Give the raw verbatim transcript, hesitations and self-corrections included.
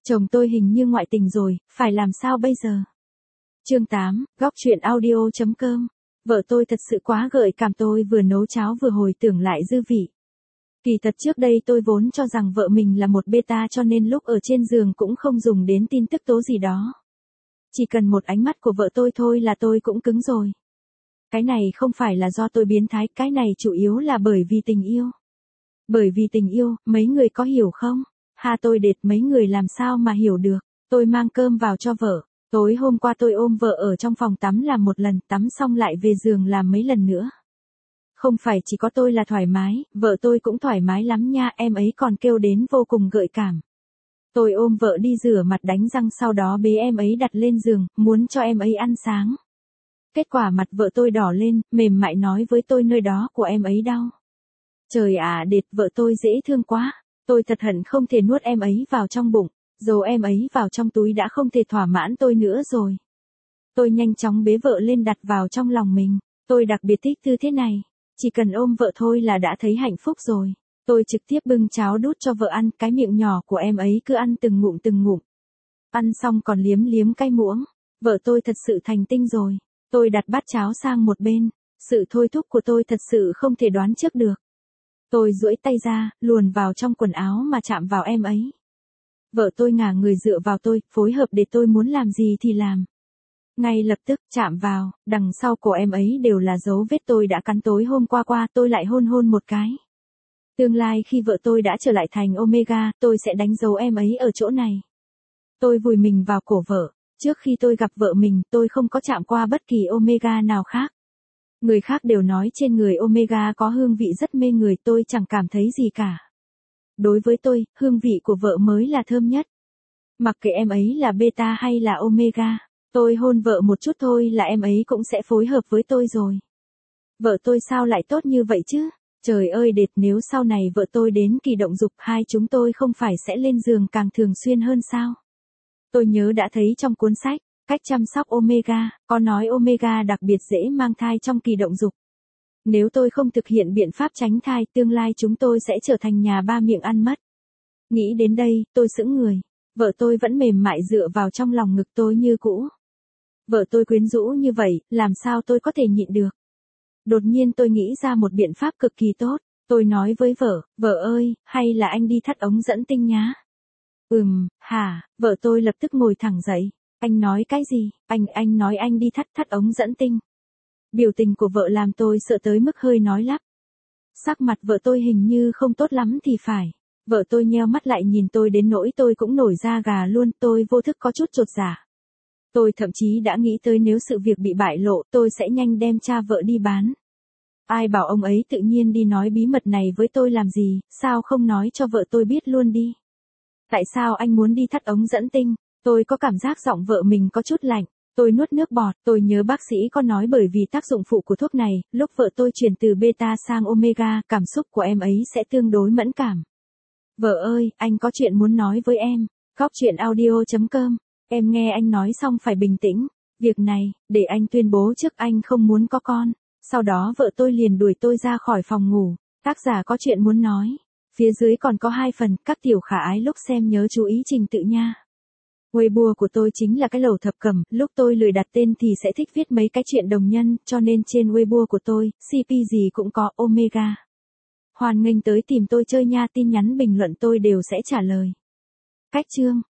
Chồng tôi hình như ngoại tình rồi, phải làm sao bây giờ? Chương tám, góc chuyện audio.com. Vợ tôi thật sự quá gợi cảm, tôi vừa nấu cháo vừa hồi tưởng lại dư vị. Kỳ thật trước đây tôi vốn cho rằng vợ mình là một beta, cho nên lúc ở trên giường cũng không dùng đến tin tức tố gì đó. Chỉ cần một ánh mắt của vợ tôi thôi là tôi cũng cứng rồi. Cái này không phải là do tôi biến thái, cái này chủ yếu là bởi vì tình yêu. Bởi vì tình yêu, mấy người có hiểu không? Ha, tôi đệt, mấy người làm sao mà hiểu được. Tôi mang cơm vào cho vợ. Tối hôm qua tôi ôm vợ ở trong phòng tắm làm một lần, tắm xong lại về giường làm mấy lần nữa. Không phải chỉ có tôi là thoải mái, vợ tôi cũng thoải mái lắm nha, em ấy còn kêu đến vô cùng gợi cảm. Tôi ôm vợ đi rửa mặt đánh răng, sau đó bế em ấy đặt lên giường, muốn cho em ấy ăn sáng. Kết quả mặt vợ tôi đỏ lên, mềm mại nói với tôi nơi đó của em ấy đau. Trời ạ, à, đệt, vợ tôi dễ thương quá. Tôi thật hận không thể nuốt em ấy vào trong bụng, giấu em ấy vào trong túi đã không thể thỏa mãn tôi nữa rồi. Tôi nhanh chóng bế vợ lên đặt vào trong lòng mình. Tôi đặc biệt thích tư thế này. Chỉ cần ôm vợ thôi là đã thấy hạnh phúc rồi. Tôi trực tiếp bưng cháo đút cho vợ ăn, cái miệng nhỏ của em ấy cứ ăn từng ngụm từng ngụm. Ăn xong còn liếm liếm cái muỗng. Vợ tôi thật sự thành tinh rồi. Tôi đặt bát cháo sang một bên. Sự thôi thúc của tôi thật sự không thể đoán trước được. Tôi duỗi tay ra, luồn vào trong quần áo mà chạm vào em ấy. Vợ tôi ngả người dựa vào tôi, phối hợp để tôi muốn làm gì thì làm. Ngay lập tức, chạm vào, đằng sau cổ em ấy đều là dấu vết tôi đã cắn tối hôm qua qua, tôi lại hôn hôn một cái. Tương lai khi vợ tôi đã trở lại thành Omega, tôi sẽ đánh dấu em ấy ở chỗ này. Tôi vùi mình vào cổ vợ. Trước khi tôi gặp vợ mình, tôi không có chạm qua bất kỳ Omega nào khác. Người khác đều nói trên người Omega có hương vị rất mê người, tôi chẳng cảm thấy gì cả. Đối với tôi, hương vị của vợ mới là thơm nhất. Mặc kệ em ấy là beta hay là Omega, tôi hôn vợ một chút thôi là em ấy cũng sẽ phối hợp với tôi rồi. Vợ tôi sao lại tốt như vậy chứ? Trời ơi đệt, nếu sau này vợ tôi đến kỳ động dục, hai chúng tôi không phải sẽ lên giường càng thường xuyên hơn sao? Tôi nhớ đã thấy trong cuốn sách Cách chăm sóc Omega, có nói Omega đặc biệt dễ mang thai trong kỳ động dục. Nếu tôi không thực hiện biện pháp tránh thai, tương lai chúng tôi sẽ trở thành nhà ba miệng ăn mất. Nghĩ đến đây, tôi sững người. Vợ tôi vẫn mềm mại dựa vào trong lòng ngực tôi như cũ. Vợ tôi quyến rũ như vậy, làm sao tôi có thể nhịn được? Đột nhiên tôi nghĩ ra một biện pháp cực kỳ tốt. Tôi nói với vợ, vợ ơi, hay là anh đi thắt ống dẫn tinh nhá? Ừm, hả, vợ tôi lập tức ngồi thẳng dậy. Anh nói cái gì? Anh, anh nói anh đi thắt thắt ống dẫn tinh. Biểu tình của vợ làm tôi sợ tới mức hơi nói lắp. Sắc mặt vợ tôi hình như không tốt lắm thì phải. Vợ tôi nheo mắt lại nhìn tôi đến nỗi tôi cũng nổi da gà luôn, tôi vô thức có chút chột dạ. Tôi thậm chí đã nghĩ tới nếu sự việc bị bại lộ, tôi sẽ nhanh đem cha vợ đi bán. Ai bảo ông ấy tự nhiên đi nói bí mật này với tôi làm gì, sao không nói cho vợ tôi biết luôn đi. Tại sao anh muốn đi thắt ống dẫn tinh? Tôi có cảm giác giọng vợ mình có chút lạnh. Tôi nuốt nước bọt, tôi nhớ bác sĩ có nói bởi vì tác dụng phụ của thuốc này, lúc vợ tôi chuyển từ beta sang omega, cảm xúc của em ấy sẽ tương đối mẫn cảm. Vợ ơi, anh có chuyện muốn nói với em. Góc chuyện audio.com. Em nghe anh nói xong phải bình tĩnh. Việc này, để anh tuyên bố trước, anh không muốn có con. Sau đó vợ tôi liền đuổi tôi ra khỏi phòng ngủ. Tác giả có chuyện muốn nói. Phía dưới còn có hai phần, các tiểu khả ái lúc xem nhớ chú ý trình tự nha. Weibo của tôi chính là cái lẩu thập cẩm, lúc tôi lười đặt tên thì sẽ thích viết mấy cái chuyện đồng nhân, cho nên trên Weibo của tôi, xê pê gì cũng có, Omega. Hoan nghênh tới tìm tôi chơi nha, tin nhắn bình luận tôi đều sẽ trả lời. Cách chương.